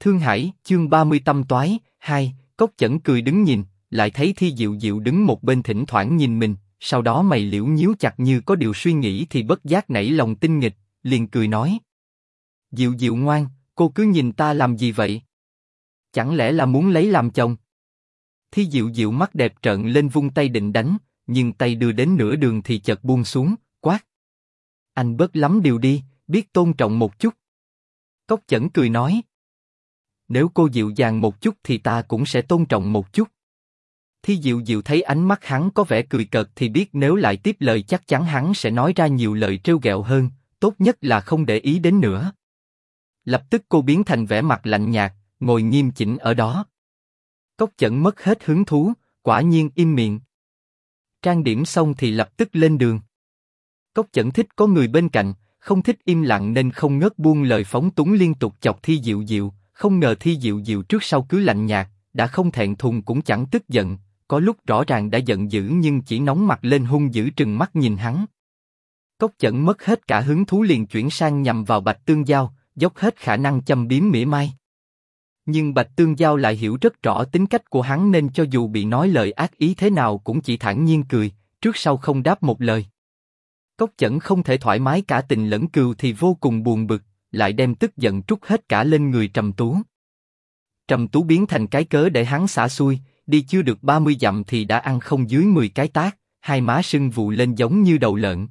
Thương Hải, chương 30 tâm toái, 2, Cốc Chẩn cười đứng nhìn, lại thấy Thi Diệu Diệu đứng một bên thỉnh thoảng nhìn mình, sau đó mày liễu nhíu chặt như có điều suy nghĩ thì bất giác nảy lòng tinh nghịch, liền cười nói. Diệu Diệu ngoan, cô cứ nhìn ta làm gì vậy? Chẳng lẽ là muốn lấy làm chồng? Thi Diệu Diệu mắt đẹp trợn lên vung tay định đánh, nhưng tay đưa đến nửa đường thì chợt buông xuống, quát. Anh bớt lắm điều đi, biết tôn trọng một chút. Cốc Chẩn cười nói. Nếu cô dịu dàng một chút thì ta cũng sẽ tôn trọng một chút. Thi Diệu Diệu thấy ánh mắt hắn có vẻ cười cợt thì biết nếu lại tiếp lời chắc chắn hắn sẽ nói ra nhiều lời trêu ghẹo hơn, tốt nhất là không để ý đến nữa. Lập tức cô biến thành vẻ mặt lạnh nhạt, ngồi nghiêm chỉnh ở đó. Cốc Chẩn mất hết hứng thú, quả nhiên im miệng. Trang điểm xong thì lập tức lên đường. Cốc Chẩn thích có người bên cạnh, không thích im lặng nên không ngớt buông lời phóng túng liên tục chọc Thi Diệu Diệu. Không ngờ Thi Diệu Diệu trước sau cứ lạnh nhạt, đã không thẹn thùng cũng chẳng tức giận, có lúc rõ ràng đã giận dữ nhưng chỉ nóng mặt lên hung dữ trừng mắt nhìn hắn. Cốc Chẩn mất hết cả hứng thú liền chuyển sang nhằm vào Bạch Tương Giao, dốc hết khả năng châm biếm mỉa mai. Nhưng Bạch Tương Giao lại hiểu rất rõ tính cách của hắn nên cho dù bị nói lời ác ý thế nào cũng chỉ thản nhiên cười, trước sau không đáp một lời. Cốc Chẩn không thể thoải mái cả tình lẫn cừu thì vô cùng buồn bực, lại đem tức giận trút hết cả lên người Trầm Tú. Trầm Tú biến thành cái cớ để hắn xả xui, đi chưa được 30 dặm thì đã ăn không dưới 10 cái tát, hai má sưng vù lên giống như đầu lợn.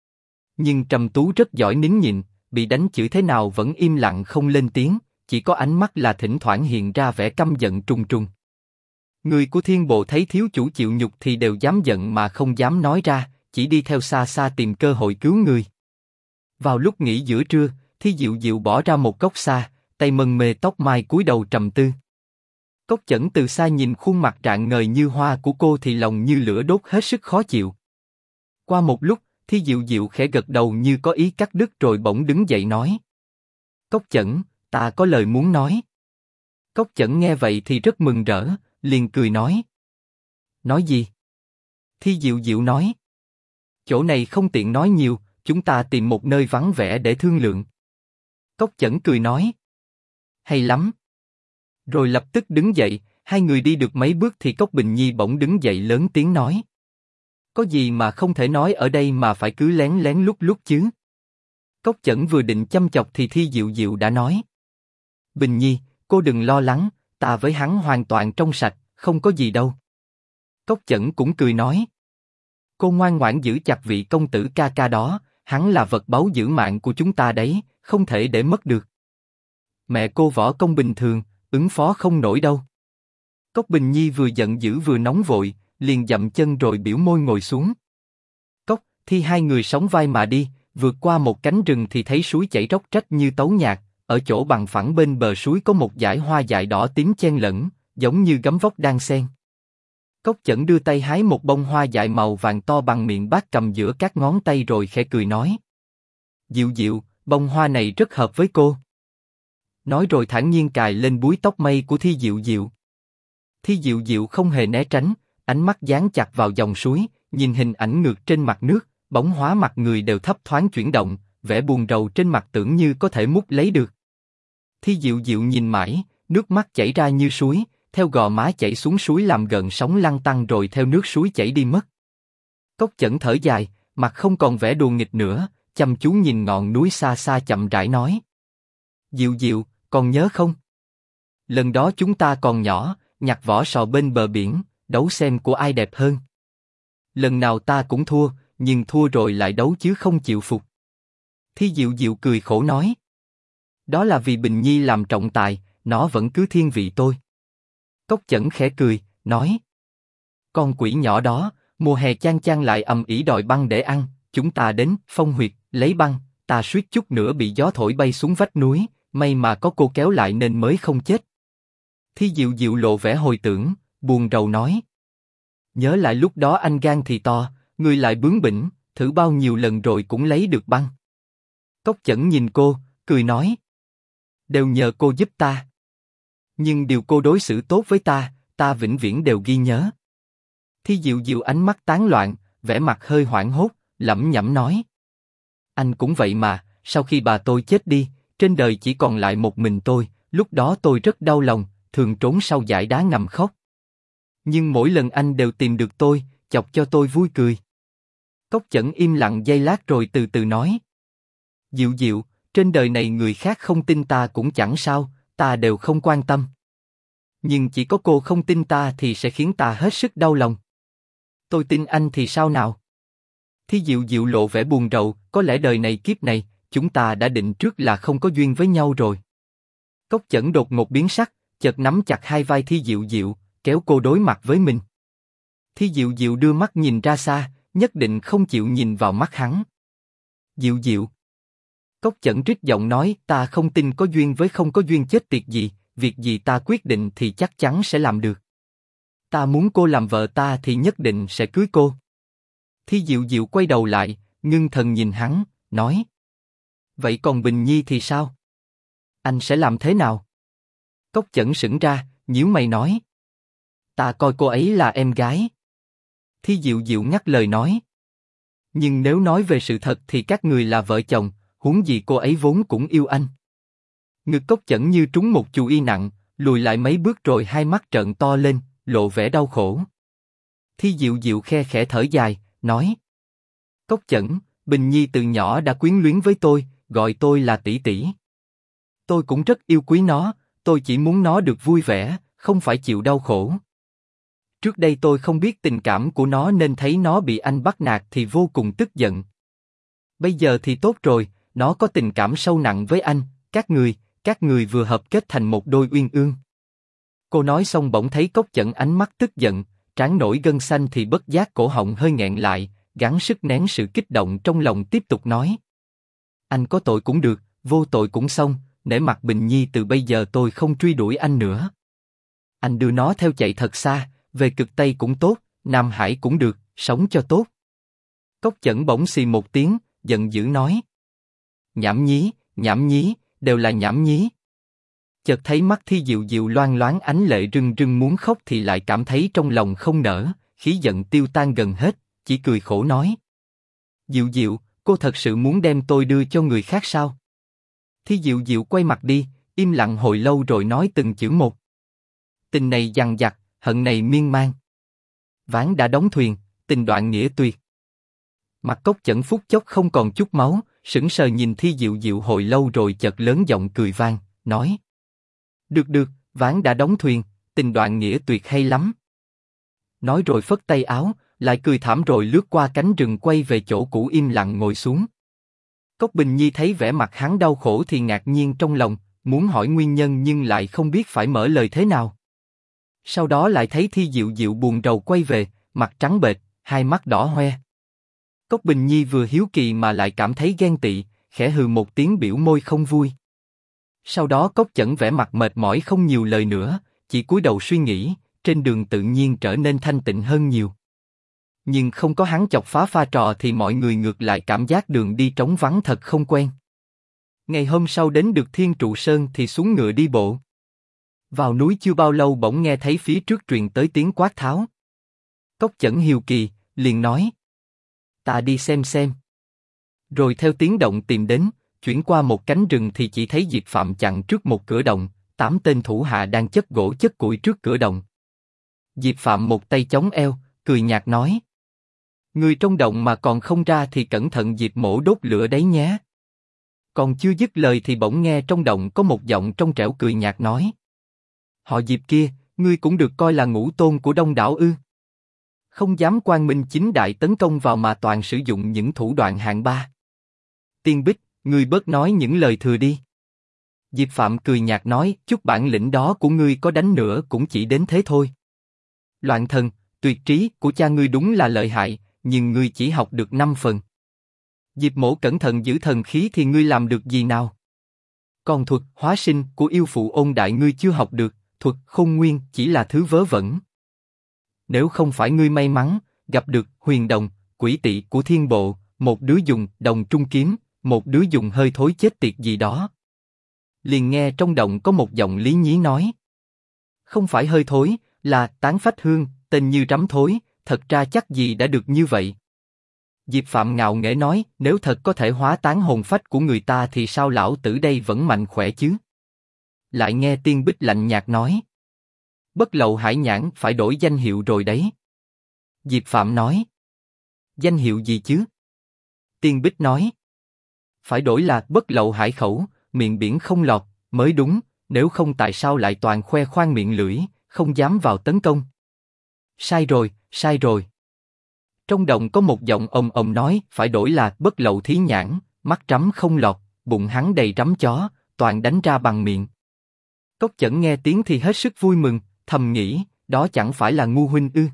Nhưng Trầm Tú rất giỏi nín nhịn, bị đánh chửi thế nào vẫn im lặng không lên tiếng, chỉ có ánh mắt là thỉnh thoảng hiện ra vẻ căm giận trùng trùng. Người của Thiên Bộ thấy thiếu chủ chịu nhục thì đều dám giận mà không dám nói ra, chỉ đi theo xa xa tìm cơ hội cứu người. Vào lúc nghỉ giữa trưa, Thi Diệu Diệu bỏ ra một góc xa, tay mân mê tóc mai cúi đầu trầm tư. Cốc Chẩn từ xa nhìn khuôn mặt rạng ngời như hoa của cô thì lòng như lửa đốt hết sức khó chịu. Qua một lúc, Thi Diệu Diệu khẽ gật đầu như có ý cắt đứt rồi bỗng đứng dậy nói. Cốc Chẩn, ta có lời muốn nói. Cốc Chẩn nghe vậy thì rất mừng rỡ, liền cười nói. Nói gì? Thi Diệu Diệu nói. Chỗ này không tiện nói nhiều, chúng ta tìm một nơi vắng vẻ để thương lượng. Cốc Chẩn cười nói. Hay lắm. Rồi lập tức đứng dậy, hai người đi được mấy bước thì Cốc Bình Nhi bỗng đứng dậy lớn tiếng nói. Có gì mà không thể nói ở đây mà phải cứ lén lén lút lút chứ? Cốc Chẩn vừa định châm chọc thì Thi Diệu Diệu đã nói. Bình Nhi, cô đừng lo lắng, ta với hắn hoàn toàn trong sạch, không có gì đâu. Cốc Chẩn cũng cười nói. Cô ngoan ngoãn giữ chặt vị công tử ca ca đó, hắn là vật báu giữ mạng của chúng ta đấy, không thể để mất được. Mẹ cô võ công bình thường, ứng phó không nổi đâu. Cốc Bình Nhi vừa giận dữ vừa nóng vội, liền dậm chân rồi biểu môi ngồi xuống. Cốc, Thi hai người sóng vai mà đi, vượt qua một cánh rừng thì thấy suối chảy róc rách như tấu nhạc, ở chỗ bằng phẳng bên bờ suối có một dải hoa dại đỏ tím chen lẫn, giống như gấm vóc đan xen. Cốc Chẩn đưa tay hái một bông hoa dại màu vàng to bằng miệng bát cầm giữa các ngón tay rồi khẽ cười nói. Diệu Diệu, bông hoa này rất hợp với cô. Nói rồi thản nhiên cài lên búi tóc mây của Thi Diệu Diệu. Thi Diệu Diệu không hề né tránh, ánh mắt dán chặt vào dòng suối, nhìn hình ảnh ngược trên mặt nước, bóng hóa mặt người đều thấp thoáng chuyển động, vẻ buồn rầu trên mặt tưởng như có thể mút lấy được. Thi Diệu Diệu nhìn mãi, nước mắt chảy ra như suối, theo gò má chảy xuống suối làm gợn sóng lăn tăn rồi theo nước suối chảy đi mất. Cốc Chẩn thở dài, mặt không còn vẻ đùa nghịch nữa, chăm chú nhìn ngọn núi xa xa chậm rãi nói. Diệu Diệu, còn nhớ không? Lần đó chúng ta còn nhỏ, nhặt vỏ sò bên bờ biển, đấu xem của ai đẹp hơn. Lần nào ta cũng thua, nhưng thua rồi lại đấu chứ không chịu phục. Thi Diệu Diệu cười khổ nói. Đó là vì Bình Nhi làm trọng tài, nó vẫn cứ thiên vị tôi. Cốc Chẩn khẽ cười, nói. Con quỷ nhỏ đó, mùa hè chang chang lại ầm ĩ đòi băng để ăn, chúng ta đến Phong Huyệt lấy băng, ta suýt chút nữa bị gió thổi bay xuống vách núi, may mà có cô kéo lại nên mới không chết. Thi Diệu Diệu lộ vẻ hồi tưởng, buồn rầu nói. Nhớ lại lúc đó anh gan thì to, người lại bướng bỉnh, thử bao nhiêu lần rồi cũng lấy được băng. Cốc Chẩn nhìn cô, cười nói. Đều nhờ cô giúp ta. Nhưng điều cô đối xử tốt với ta vĩnh viễn đều ghi nhớ. Thi Diệu Diệu ánh mắt tán loạn, vẻ mặt hơi hoảng hốt, lẩm nhẩm nói. Anh cũng vậy mà, sau khi bà tôi chết đi, trên đời chỉ còn lại một mình tôi, Lúc đó tôi rất đau lòng, thường trốn sau dải đá ngầm khóc. Nhưng mỗi lần anh đều tìm được tôi, chọc cho tôi vui cười. Cốc Chẩn im lặng giây lát rồi từ từ nói. Diệu Diệu, trên đời này người khác không tin ta cũng chẳng sao, ta đều không quan tâm. Nhưng chỉ có cô không tin ta thì sẽ khiến ta hết sức đau lòng. Tôi tin anh thì sao nào? Thi Diệu Diệu lộ vẻ buồn rầu, có lẽ đời này kiếp này, chúng ta đã định trước là không có duyên với nhau rồi. Cốc Chẩn đột ngột biến sắc, chợt nắm chặt hai vai Thi Diệu Diệu, kéo cô đối mặt với mình. Thi Diệu Diệu đưa mắt nhìn ra xa, nhất định không chịu nhìn vào mắt hắn. Diệu Diệu. Cốc Chẩn rít giọng nói, ta không tin có duyên với không có duyên chết tiệt gì, việc gì ta quyết định thì chắc chắn sẽ làm được. Ta muốn cô làm vợ ta thì nhất định sẽ cưới cô. Thi Diệu Diệu quay đầu lại, ngưng thần nhìn hắn, nói. Vậy còn Bình Nhi thì sao? Anh sẽ làm thế nào? Cốc Chẩn sững ra, nhíu mày nói. Ta coi cô ấy là em gái. Thi Diệu Diệu ngắt lời nói. Nhưng nếu nói về sự thật thì các người là vợ chồng, huống gì cô ấy vốn cũng yêu anh. Ngực Cốc Chẩn như trúng một chù y nặng, lùi lại mấy bước rồi hai mắt trợn to lên, lộ vẻ đau khổ. Thi Diệu Diệu khe khẽ thở dài, nói. Cốc Chẩn, Bình Nhi từ nhỏ đã quyến luyến với tôi, gọi tôi là tỷ tỷ. Tôi cũng rất yêu quý nó, tôi chỉ muốn nó được vui vẻ, không phải chịu đau khổ. Trước đây tôi không biết tình cảm của nó nên thấy nó bị anh bắt nạt thì vô cùng tức giận. Bây giờ thì tốt rồi, nó có tình cảm sâu nặng với anh, các người vừa hợp kết thành một đôi uyên ương. Cô nói xong bỗng thấy Cốc Chẩn ánh mắt tức giận, trán nổi gân xanh thì bất giác cổ họng hơi nghẹn lại, gắng sức nén sự kích động trong lòng tiếp tục nói. Anh có tội cũng được, vô tội cũng xong, nể mặt Bình Nhi từ bây giờ tôi không truy đuổi anh nữa. Anh đưa nó theo chạy thật xa, về cực Tây cũng tốt, Nam Hải cũng được, sống cho tốt. Cốc Chẩn bỗng xì một tiếng, giận dữ nói. Nhảm nhí, đều là nhảm nhí. Chợt thấy mắt Thi Diệu Diệu loang loáng ánh lệ rưng rưng muốn khóc thì lại cảm thấy trong lòng không nở, khí giận tiêu tan gần hết, chỉ cười khổ nói. Diệu Diệu, cô thật sự muốn đem tôi đưa cho người khác sao? Thi Diệu Diệu quay mặt đi, im lặng hồi lâu rồi nói từng chữ một. Tình này dằng dặc, hận này miên man. Ván đã đóng thuyền, tình đoạn nghĩa tuyệt. Mặt Cốc Chẩn phút chốc không còn chút máu, sững sờ nhìn Thi Diệu Diệu hồi lâu rồi chợt lớn giọng cười vang, nói. Được, ván đã đóng thuyền, tình đoạn nghĩa tuyệt hay lắm. Nói rồi phất tay áo, lại cười thảm rồi lướt qua cánh rừng quay về chỗ cũ im lặng ngồi xuống. Cốc Bình Nhi thấy vẻ mặt hắn đau khổ thì ngạc nhiên trong lòng, muốn hỏi nguyên nhân nhưng lại không biết phải mở lời thế nào. Sau đó lại thấy Thi Diệu Diệu buồn rầu quay về, mặt trắng bệch, hai mắt đỏ hoe. Cốc Bình Nhi vừa hiếu kỳ mà lại cảm thấy ghen tị, khẽ hừ một tiếng biểu môi không vui. Sau đó Cốc Chẩn vẻ mặt mệt mỏi không nhiều lời nữa, chỉ cúi đầu suy nghĩ, trên đường tự nhiên trở nên thanh tịnh hơn nhiều. Nhưng không có hắn chọc phá pha trò thì mọi người ngược lại cảm giác đường đi trống vắng thật không quen. Ngày hôm sau đến được Thiên Trụ Sơn thì xuống ngựa đi bộ. Vào núi chưa bao lâu bỗng nghe thấy phía trước truyền tới tiếng quát tháo. Cốc Chẩn hiếu kỳ, liền nói. Ta đi xem. Rồi theo tiếng động tìm đến, chuyển qua một cánh rừng thì chỉ thấy Diệp Phạm chặn trước một cửa động, 8 tên thủ hạ đang chất gỗ chất củi trước cửa động. Diệp Phạm một tay chống eo, cười nhạt nói. Người trong động mà còn không ra thì cẩn thận Diệp mổ đốt lửa đấy nhé. Còn chưa dứt lời thì bỗng nghe trong động có một giọng trong trẻo cười nhạt nói. Họ Diệp kia, ngươi cũng được coi là ngũ tôn của Đông Đảo ư? Không dám quang minh chính đại tấn công vào mà toàn sử dụng những thủ đoạn hạng ba. Tiên Bích, ngươi bớt nói những lời thừa đi. Diệp Phạm cười nhạt nói, chút bản lĩnh đó của ngươi có đánh nữa cũng chỉ đến thế thôi. Loạn thần, tuyệt trí của cha ngươi đúng là lợi hại, nhưng ngươi chỉ học được 5 phần. Diệp mổ cẩn thận giữ thần khí thì ngươi làm được gì nào? Còn thuật hóa sinh của yêu phụ Ôn Đại ngươi chưa học được, thuật khôn nguyên chỉ là thứ vớ vẩn. Nếu không phải ngươi may mắn gặp được huyền đồng, quỷ tỵ của thiên bộ, một đứa dùng đồng trung kiếm, một đứa dùng hơi thối chết tiệt gì đó. Liền nghe trong động có một giọng lý nhí nói. Không phải hơi thối, là tán phách hương, tên như rắm thối, thật ra chắc gì đã được như vậy. Diệp Phạm ngạo nghễ nói, nếu thật có thể hóa tán hồn phách của người ta thì sao lão tử đây vẫn mạnh khỏe chứ? Lại nghe Tiên Bích lạnh nhạt nói. Bất Lậu Hải Nhãn phải đổi danh hiệu rồi đấy. Diệp Phạm nói. Danh hiệu gì chứ? Tiên Bích nói. Phải đổi là Bất Lậu Hải Khẩu, miệng biển không lọt, mới đúng, nếu không tại sao lại toàn khoe khoang miệng lưỡi, không dám vào tấn công. Sai rồi, sai rồi. Trong động có một giọng ông nói, phải đổi là Bất Lậu Thí Nhãn, mắt trắm không lọt, bụng hắn đầy rắm chó, toàn đánh ra bằng miệng. Cốc Chẩn nghe tiếng thì hết sức vui mừng, thầm nghĩ, đó chẳng phải là Ngu huynh ư?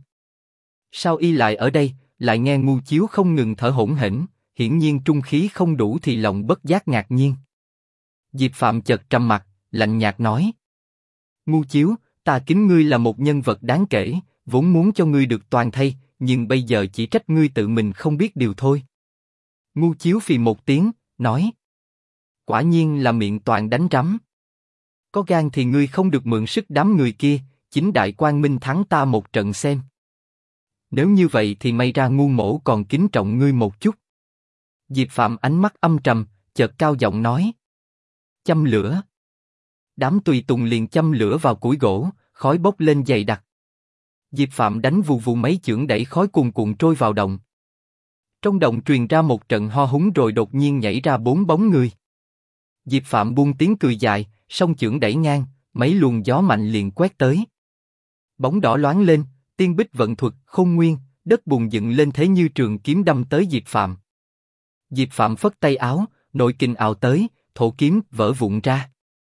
Sao y lại ở đây? Lại nghe Ngu Chiếu không ngừng thở hổn hển, hiển nhiên trung khí không đủ thì lòng bất giác ngạc nhiên. Diệp Phạm chợt trầm mặt, lạnh nhạt nói: Ngu Chiếu, ta kính ngươi là một nhân vật đáng kể, vốn muốn cho ngươi được toàn thây, nhưng bây giờ chỉ trách ngươi tự mình không biết điều thôi. Ngu Chiếu phì một tiếng, nói: Quả nhiên là miệng toàn đánh rắm. Có gan thì ngươi không được mượn sức đám người kia, chính đại quang minh thắng ta một trận xem. Nếu như vậy thì may ra Ngu mỗ còn kính trọng ngươi một chút. Diệp Phạm ánh mắt âm trầm, chợt cao giọng nói: Châm lửa. Đám tùy tùng liền châm lửa vào củi gỗ, khói bốc lên dày đặc. Diệp Phạm đánh vù vù mấy chưởng đẩy khói cuồn cuộn trôi vào động. Trong động truyền ra một trận ho húng rồi đột nhiên nhảy ra 4 bóng người. Diệp Phạm buông tiếng cười dài, song chưởng đẩy ngang, mấy luồng gió mạnh liền quét tới. Bóng đỏ loáng lên, Tiên Bích vận thuật Khôn Nguyên, đất bùn dựng lên thế như trường kiếm đâm tới Diệp Phạm. Diệp Phạm phất tay áo, nội kình ào tới, thổ kiếm vỡ vụn ra.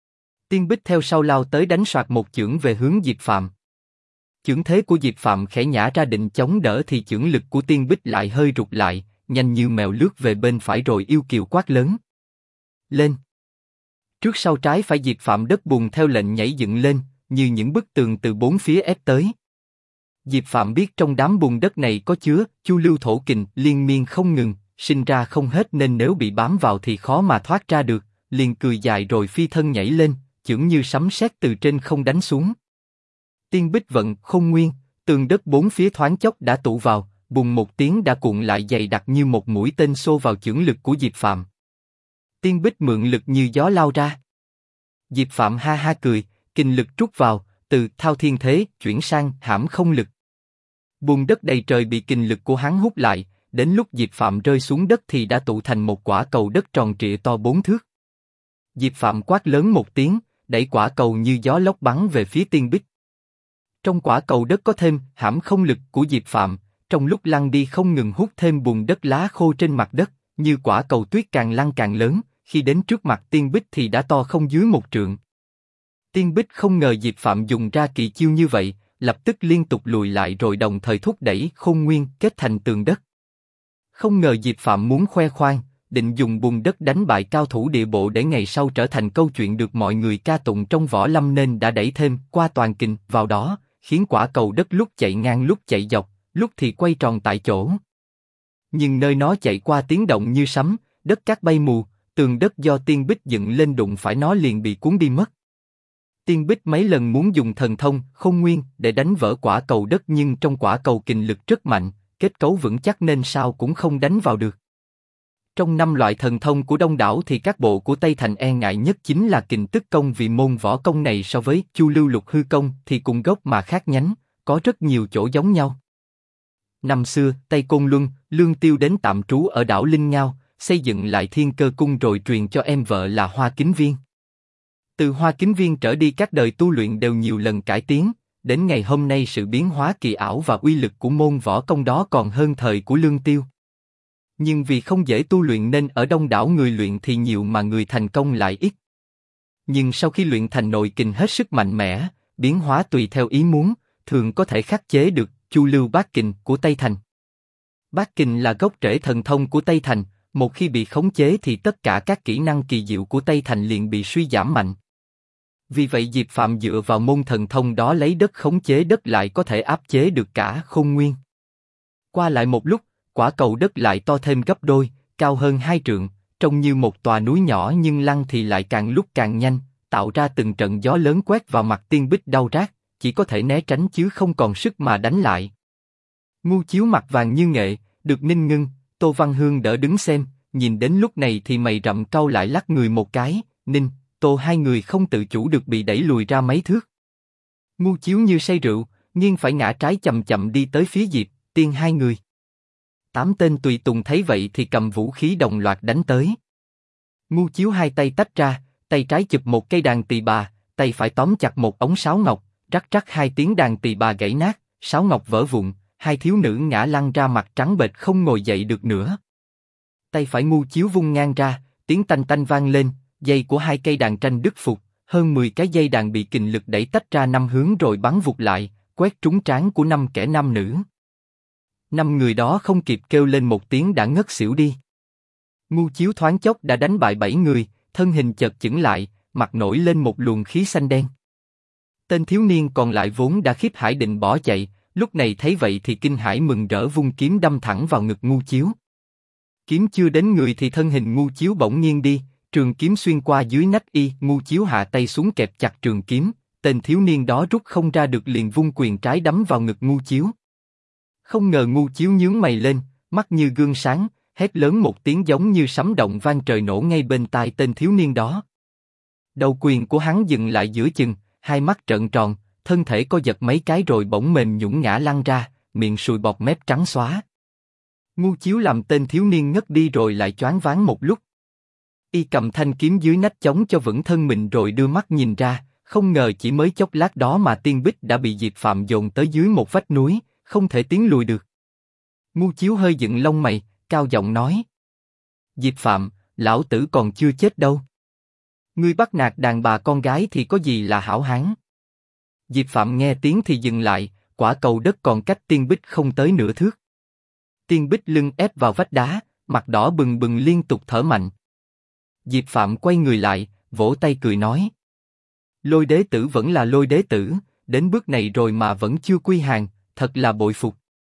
Tiên Bích theo sau lao tới đánh soạt một chưởng về hướng Diệp Phạm. Chưởng thế của Diệp Phạm khẽ nhả ra định chống đỡ thì chưởng lực của Tiên Bích lại hơi rụt lại, nhanh như mèo lướt về bên phải rồi yêu kiều quát lớn: Lên! Trước sau trái phải Diệp Phạm đất bùn theo lệnh nhảy dựng lên, như những bức tường từ bốn phía ép tới. Diệp Phạm biết trong đám bùn đất này có chứa chu lưu thổ kình liên miên không ngừng, sinh ra không hết nên nếu bị bám vào thì khó mà thoát ra được, liền cười dài rồi phi thân nhảy lên, chưởng như sấm sét từ trên không đánh xuống. Tiên Bích vận Khôn Nguyên, tường đất bốn phía thoáng chốc đã tụ vào, bùng một tiếng đã cuộn lại dày đặc như một mũi tên xô vào chưởng lực của Diệp Phạm. Tiên Bích mượn lực như gió lao ra. Diệp Phạm ha ha cười, kình lực trút vào, từ thao thiên thế chuyển sang hãm không lực. Bùn đất đầy trời bị kình lực của hắn hút lại, đến lúc Diệp Phạm rơi xuống đất thì đã tụ thành một quả cầu đất tròn trịa to 4 thước. Diệp Phạm quát lớn một tiếng, đẩy quả cầu như gió lốc bắn về phía Tiên Bích. Trong quả cầu đất có thêm hãm không lực của Diệp Phạm, trong lúc lăn đi không ngừng hút thêm bùn đất lá khô trên mặt đất, như quả cầu tuyết càng lăn càng lớn, khi đến trước mặt Tiên Bích thì đã to không dưới 1 trượng. Tiên Bích không ngờ Diệp Phạm dùng ra kỳ chiêu như vậy, lập tức liên tục lùi lại rồi đồng thời thúc đẩy Khôn Nguyên kết thành tường đất. Không ngờ Diệp Phạm muốn khoe khoang, định dùng bùn đất đánh bại cao thủ địa bộ để ngày sau trở thành câu chuyện được mọi người ca tụng trong võ lâm nên đã đẩy thêm qua toàn kình vào đó, khiến quả cầu đất lúc chạy ngang lúc chạy dọc, lúc thì quay tròn tại chỗ. Nhưng nơi nó chạy qua tiếng động như sấm, đất cát bay mù, tường đất do Tiên Bích dựng lên đụng phải nó liền bị cuốn đi mất. Tiên Bích mấy lần muốn dùng thần thông Khôn Nguyên để đánh vỡ quả cầu đất nhưng trong quả cầu kình lực rất mạnh, kết cấu vững chắc nên sao cũng không đánh vào được. Trong 5 loại thần thông của Đông Đảo thì các bộ của Tây Thành e ngại nhất chính là Kình Tức Công vì môn võ công này so với Chu Lưu Lục Hư Công thì cùng gốc mà khác nhánh, có rất nhiều chỗ giống nhau. Năm xưa, Tây Côn Luân, Lương Tiêu đến tạm trú ở đảo Linh Ngao, xây dựng lại Thiên Cơ Cung rồi truyền cho em vợ là Hoa Kính Viên. Từ Hoa Kính Viên trở đi các đời tu luyện đều nhiều lần cải tiến, đến ngày hôm nay sự biến hóa kỳ ảo và uy lực của môn võ công đó còn hơn thời của Lương Tiêu. Nhưng vì không dễ tu luyện nên ở Đông Đảo người luyện thì nhiều mà người thành công lại ít. Nhưng sau khi luyện thành nội kình hết sức mạnh mẽ, biến hóa tùy theo ý muốn, thường có thể khắc chế được Chu Lưu Bát Kình của Tây Thành. Bát Kình là gốc rễ thần thông của Tây Thành, một khi bị khống chế thì tất cả các kỹ năng kỳ diệu của Tây Thành liền bị suy giảm mạnh. Vì vậy Diệp Phạm dựa vào môn thần thông đó lấy đất khống chế đất lại có thể áp chế được cả Khôn Nguyên. Qua lại một lúc, quả cầu đất lại to thêm gấp đôi, cao hơn 2 trượng, trông như một tòa núi nhỏ nhưng lăn thì lại càng lúc càng nhanh, tạo ra từng trận gió lớn quét vào mặt Tiên Bích đau rát, chỉ có thể né tránh chứ không còn sức mà đánh lại. Ngu Chiếu mặt vàng như nghệ, được Ninh Ngưng, Tô Văn Hương đỡ đứng xem, nhìn đến lúc này thì mày rậm cau lại lắc người một cái, Ninh, Tô hai người không tự chủ được bị đẩy lùi ra mấy thước. Ngu Chiếu như say rượu, nghiêng phải ngã trái chậm chậm đi tới phía Diệp Tiên hai người. 8 tên tùy tùng thấy vậy thì cầm vũ khí đồng loạt đánh tới. Ngu Chiếu hai tay tách ra, tay trái chụp một cây đàn tỳ bà, tay phải tóm chặt một ống sáo ngọc, rắc rắc hai tiếng đàn tỳ bà gãy nát, sáo ngọc vỡ vụn, hai thiếu nữ ngã lăn ra mặt trắng bệch không ngồi dậy được nữa. Tay phải Ngu Chiếu vung ngang ra, tiếng tanh tanh vang lên, dây của hai cây đàn tranh đứt phục, hơn 10 cái dây đàn bị kình lực đẩy tách ra 5 hướng rồi bắn vụt lại, quét trúng trán của 5 kẻ nam nữ. 5 người đó không kịp kêu lên một tiếng đã ngất xỉu đi. Ngu Chiếu thoáng chốc đã đánh bại 7 người, thân hình chợt chững lại, mặt nổi lên một luồng khí xanh đen. Tên thiếu niên còn lại vốn đã khiếp hải định bỏ chạy, lúc này thấy vậy thì kinh hãi mừng rỡ vung kiếm đâm thẳng vào ngực Ngu Chiếu. Kiếm chưa đến người thì thân hình Ngu Chiếu bỗng nghiêng đi, trường kiếm xuyên qua dưới nách y, Ngu Chiếu hạ tay xuống kẹp chặt trường kiếm, tên thiếu niên đó rút không ra được liền vung quyền trái đấm vào ngực Ngu Chiếu. Không ngờ Ngu Chiếu nhướng mày lên, mắt như gương sáng, hét lớn một tiếng giống như sấm động vang trời nổ ngay bên tai tên thiếu niên đó. Đầu quyền của hắn dừng lại giữa chừng, hai mắt trợn tròn, thân thể co giật mấy cái rồi bỗng mềm nhũn ngã lăn ra, miệng sùi bọt mép trắng xóa. Ngu Chiếu làm tên thiếu niên ngất đi rồi lại choáng váng một lúc. Y cầm thanh kiếm dưới nách chống cho vững thân mình rồi đưa mắt nhìn ra, không ngờ chỉ mới chốc lát đó mà Tiên Bích đã bị Diệp Phạm dồn tới dưới một vách núi, không thể tiến lùi được. Ngu Chiếu hơi dựng lông mày, cao giọng nói: Diệp Phạm, lão tử còn chưa chết đâu. Ngươi bắt nạt đàn bà con gái thì có gì là hảo hán? Diệp Phạm nghe tiếng thì dừng lại, quả cầu đất còn cách Tiên Bích không tới nửa thước. Tiên Bích lưng ép vào vách đá, mặt đỏ bừng bừng liên tục thở mạnh. Diệp Phạm quay người lại, vỗ tay cười nói: Lôi đế tử vẫn là Lôi đế tử, đến bước này rồi mà vẫn chưa quy hàng, thật là bội phục.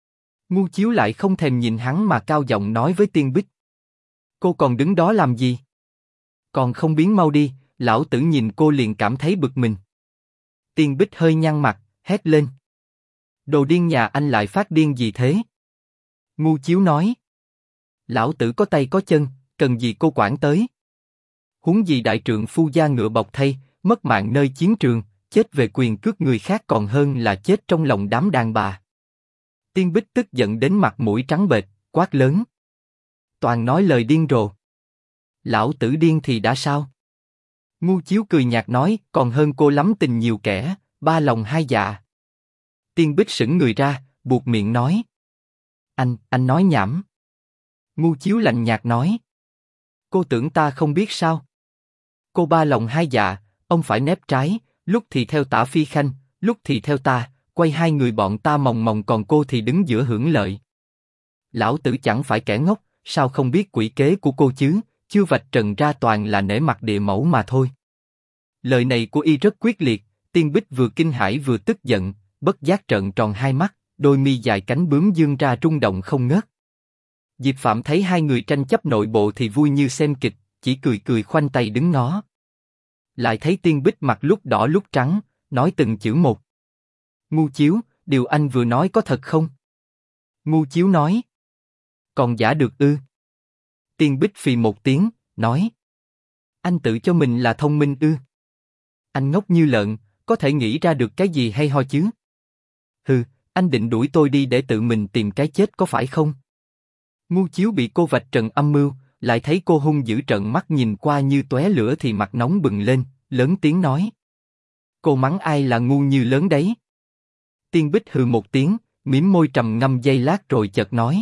Ngu Chiếu lại không thèm nhìn hắn mà cao giọng nói với Tiên Bích: Cô còn đứng đó làm gì? Còn không biến mau đi, lão tử nhìn cô liền cảm thấy bực mình. Tiên Bích hơi nhăn mặt, hét lên: Đồ điên nhà anh lại phát điên gì thế? Ngu Chiếu nói: Lão tử có tay có chân, cần gì cô quản tới? Huống gì đại trượng phu da ngựa bọc thây, mất mạng nơi chiến trường, chết về quyền cước người khác còn hơn là chết trong lòng đám đàn bà. Tiên Bích tức giận đến mặt mũi trắng bệch, quát lớn: Toàn nói lời điên rồ. Lão tử điên thì đã sao? Ngu Chiếu cười nhạt nói: Còn hơn cô lắm tình nhiều kẻ, ba lòng hai dạ. Tiên Bích sững người ra, buột miệng nói: Anh nói nhảm. Ngu Chiếu lạnh nhạt nói: Cô tưởng ta không biết sao? Cô ba lòng hai dạ, ông phải nép trái, lúc thì theo Tả Phi Khanh, lúc thì theo ta, quay hai người bọn ta mòng mòng còn cô thì đứng giữa hưởng lợi. Lão tử chẳng phải kẻ ngốc, sao không biết quỷ kế của cô chứ, chưa vạch trần ra toàn là nể mặt địa mẫu mà thôi. Lời này của y rất quyết liệt, Tiên Bích vừa kinh hãi vừa tức giận, bất giác trợn tròn hai mắt, đôi mi dài cánh bướm dương ra rung động không ngớt. Diệp Phạm thấy hai người tranh chấp nội bộ thì vui như xem kịch, chỉ cười cười khoanh tay đứng ngó. Lại thấy Tiên Bích mặt lúc đỏ lúc trắng, nói từng chữ một: Ngu Chiếu, điều anh vừa nói có thật không? Ngu Chiếu nói: Còn giả được ư? Tiên Bích phì một tiếng, nói: Anh tự cho mình là thông minh ư? Anh ngốc như lợn, có thể nghĩ ra được cái gì hay ho chứ? Hừ, anh định đuổi tôi đi để tự mình tìm cái chết có phải không? Ngu Chiếu bị cô vạch trần âm mưu, lại thấy cô hung dữ trợn mắt nhìn qua như tóe lửa thì mặt nóng bừng lên, lớn tiếng nói: Cô mắng ai là ngu như lớn đấy? Tiên Bích hừ một tiếng, mím môi trầm ngâm giây lát rồi chợt nói: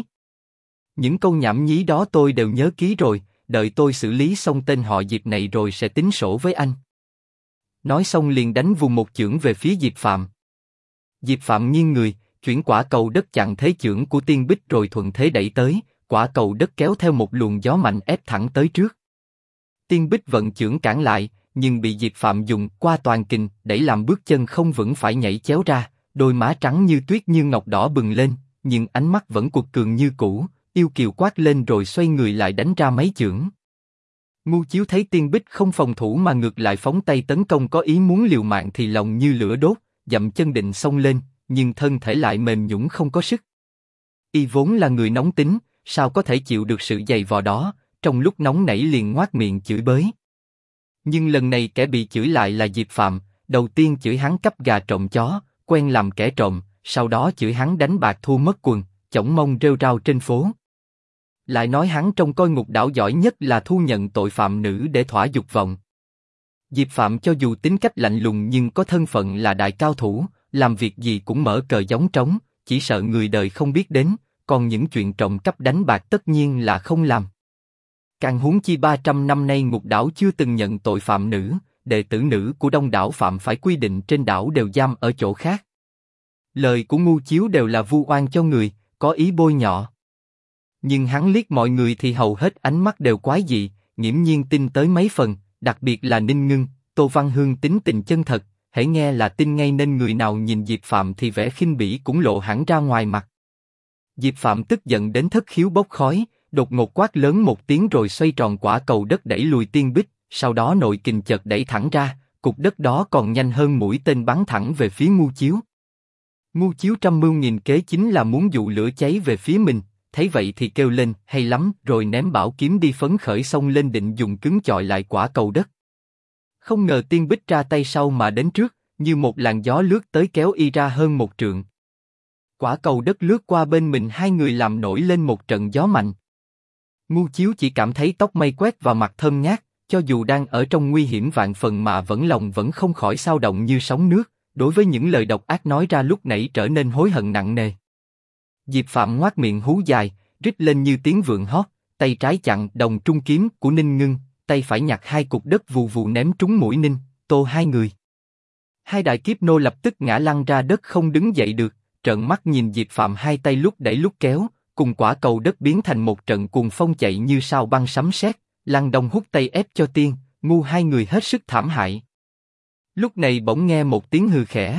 Những câu nhảm nhí đó tôi đều nhớ ký rồi, đợi tôi xử lý xong tên họ Diệp này rồi sẽ tính sổ với anh. Nói xong liền đánh vung một chưởng về phía Diệp Phạm. Diệp Phạm nghiêng người, chuyển quả cầu đất chặn thế chưởng của Tiên Bích rồi thuận thế đẩy tới, quả cầu đất kéo theo một luồng gió mạnh ép thẳng tới trước. Tiên Bích vận chưởng cản lại, nhưng bị Diệp Phạm dùng qua toàn kình đẩy làm bước chân không vững phải nhảy chéo ra, đôi má trắng như tuyết như ngọc đỏ bừng lên, nhưng ánh mắt vẫn cuột cường như cũ, yêu kiều quát lên rồi xoay người lại đánh ra mấy chưởng. Ngu Chiếu thấy Tiên Bích không phòng thủ mà ngược lại phóng tay tấn công có ý muốn liều mạng thì lòng như lửa đốt, dậm chân định xông lên, nhưng thân thể lại mềm nhũn không có sức. Y vốn là người nóng tính, sao có thể chịu được sự giày vò đó, trong lúc nóng nảy liền ngoác miệng chửi bới. Nhưng lần này kẻ bị chửi lại là Diệp Phạm, đầu tiên chửi hắn cắp gà trộm chó, quen làm kẻ trộm, sau đó chửi hắn đánh bạc thua mất quần, chổng mông rêu rao trên phố. Lại nói hắn trông coi Ngục Đảo giỏi nhất là thu nhận tội phạm nữ để thỏa dục vọng. Diệp Phạm cho dù tính cách lạnh lùng nhưng có thân phận là đại cao thủ, làm việc gì cũng mở cờ giống trống, chỉ sợ người đời không biết đến, còn những chuyện trộm cắp đánh bạc tất nhiên là không làm. Càng huống chi 300 năm nay Ngục Đảo chưa từng nhận tội phạm nữ, đệ tử nữ của Đông đảo phạm phải quy định trên đảo đều giam ở chỗ khác. Lời của Ngu Chiếu đều là vu oan cho người, có ý bôi nhọ. Nhưng hắn liếc mọi người thì hầu hết ánh mắt đều quái dị, nghiễm nhiên tin tới mấy phần, đặc biệt là Ninh Ngưng, Tô Văn Hương tính tình chân thật, hễ nghe là tin ngay nên người nào nhìn Diệp Phạm thì vẻ khinh bỉ cũng lộ hẳn ra ngoài mặt. Diệp Phạm tức giận đến thất khiếu bốc khói, đột ngột quát lớn một tiếng rồi xoay tròn quả cầu đất đẩy lùi Tiên Bích, sau đó nội kình chợt đẩy thẳng ra, cục đất đó còn nhanh hơn mũi tên bắn thẳng về phía Ngu Chiếu. Ngu Chiếu trăm mưu nghìn kế chính là muốn dụ lửa cháy về phía mình, thấy vậy thì kêu lên hay lắm rồi ném bảo kiếm đi phấn khởi xông lên định dùng cứng chọi lại quả cầu đất. Không ngờ Tiên Bích ra tay sau mà đến trước, như một làn gió lướt tới kéo y ra hơn một trượng. Quả cầu đất lướt qua bên mình hai người làm nổi lên một trận gió mạnh. Ngu Chiếu chỉ cảm thấy tóc mây quét vào mặt thơm ngát, cho dù đang ở trong nguy hiểm vạn phần mà lòng vẫn không khỏi xao động như sóng nước, đối với những lời độc ác nói ra lúc nãy trở nên hối hận nặng nề. Diệp Phạm ngoác miệng hú dài, rít lên như tiếng vượn hót, tay trái chặn đồng trung kiếm của Ninh Ngưng, tay phải nhặt hai cục đất vù vù ném trúng mũi Ninh, Tô hai người. Hai đại kiếp nô lập tức ngã lăn ra đất không đứng dậy được, trợn mắt nhìn Diệp Phạm hai tay lúc đẩy lúc kéo, cùng quả cầu đất biến thành một trận cuồng phong chạy như sao băng sấm sét, Lăng Đông hút tay ép cho Tiên, Ngu hai người hết sức thảm hại. Lúc này bỗng nghe một tiếng hừ khẽ.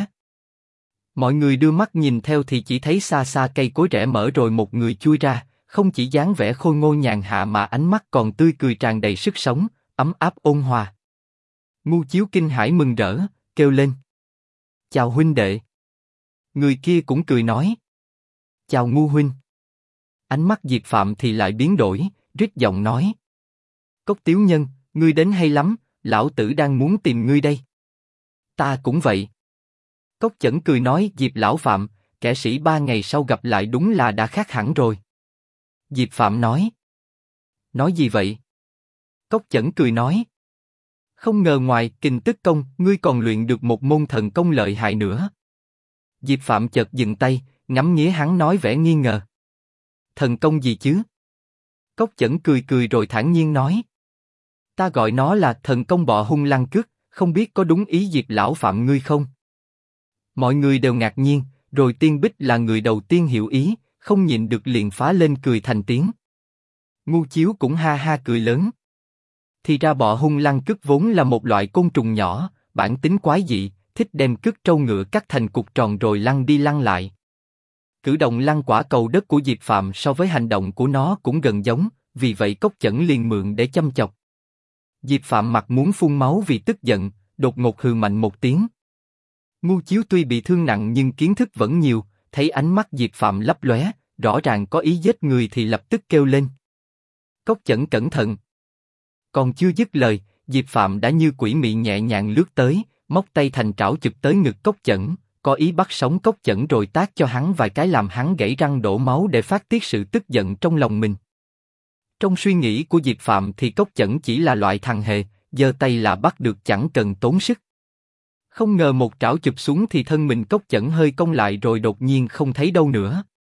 Mọi người đưa mắt nhìn theo thì chỉ thấy xa xa cây cối rẽ mở rồi một người chui ra, không chỉ dáng vẻ khôi ngô nhàn hạ mà ánh mắt còn tươi cười tràn đầy sức sống, ấm áp ôn hòa. Ngu Chiếu kinh hãi mừng rỡ, kêu lên: "Chào huynh đệ." Người kia cũng cười nói: "Chào Ngu huynh." Ánh mắt Diệp Phạm thì lại biến đổi, rít giọng nói: "Cốc Tiếu Nhân, ngươi đến hay lắm, lão tử đang muốn tìm ngươi đây." "Ta cũng vậy." Cốc Chẩn cười nói: "Diệp lão Phạm, kẻ sĩ 3 ngày sau gặp lại đúng là đã khác hẳn rồi." Diệp Phạm nói: "Nói gì vậy?" Cốc Chẩn cười nói: "Không ngờ ngoài Kình Tức Công, ngươi còn luyện được một môn thần công lợi hại nữa." Diệp Phạm chợt dừng tay, ngắm nghía hắn nói vẻ nghi ngờ: "Thần công gì chứ?" Cốc Chẩn cười cười rồi thản nhiên nói: "Ta gọi nó là thần công bọ hung lăng cước, không biết có đúng ý Diệp lão Phạm ngươi không?" Mọi người đều ngạc nhiên, rồi Tiên Bích là người đầu tiên hiểu ý, không nhịn được liền phá lên cười thành tiếng. Ngu Chiếu cũng ha ha cười lớn. Thì ra bọ hung lăng cước vốn là một loại côn trùng nhỏ, bản tính quái dị, thích đem cước trâu ngựa cắt thành cục tròn rồi lăn đi lăn lại. Cử động lăn quả cầu đất của Diệp Phạm so với hành động của nó cũng gần giống, vì vậy Cốc Chẩn liền mượn để châm chọc. Diệp Phạm mặt muốn phun máu vì tức giận, đột ngột hừ mạnh một tiếng. Ngu Chiếu tuy bị thương nặng nhưng kiến thức vẫn nhiều, thấy ánh mắt Diệp Phạm lấp lóe, rõ ràng có ý giết người thì lập tức kêu lên: "Cốc Chẩn cẩn thận!" Còn chưa dứt lời, Diệp Phạm đã như quỷ mị nhẹ nhàng lướt tới, móc tay thành trảo chụp tới ngực Cốc Chẩn, có ý bắt sống Cốc Chẩn rồi tát cho hắn vài cái làm hắn gãy răng đổ máu để phát tiết sự tức giận trong lòng mình. Trong suy nghĩ của Diệp Phạm thì Cốc Chẩn chỉ là loại thằng hề, giơ tay là bắt được chẳng cần tốn sức. Không ngờ một trảo chụp xuống thì thân mình Cốc Chẩn hơi cong lại rồi đột nhiên không thấy đâu nữa.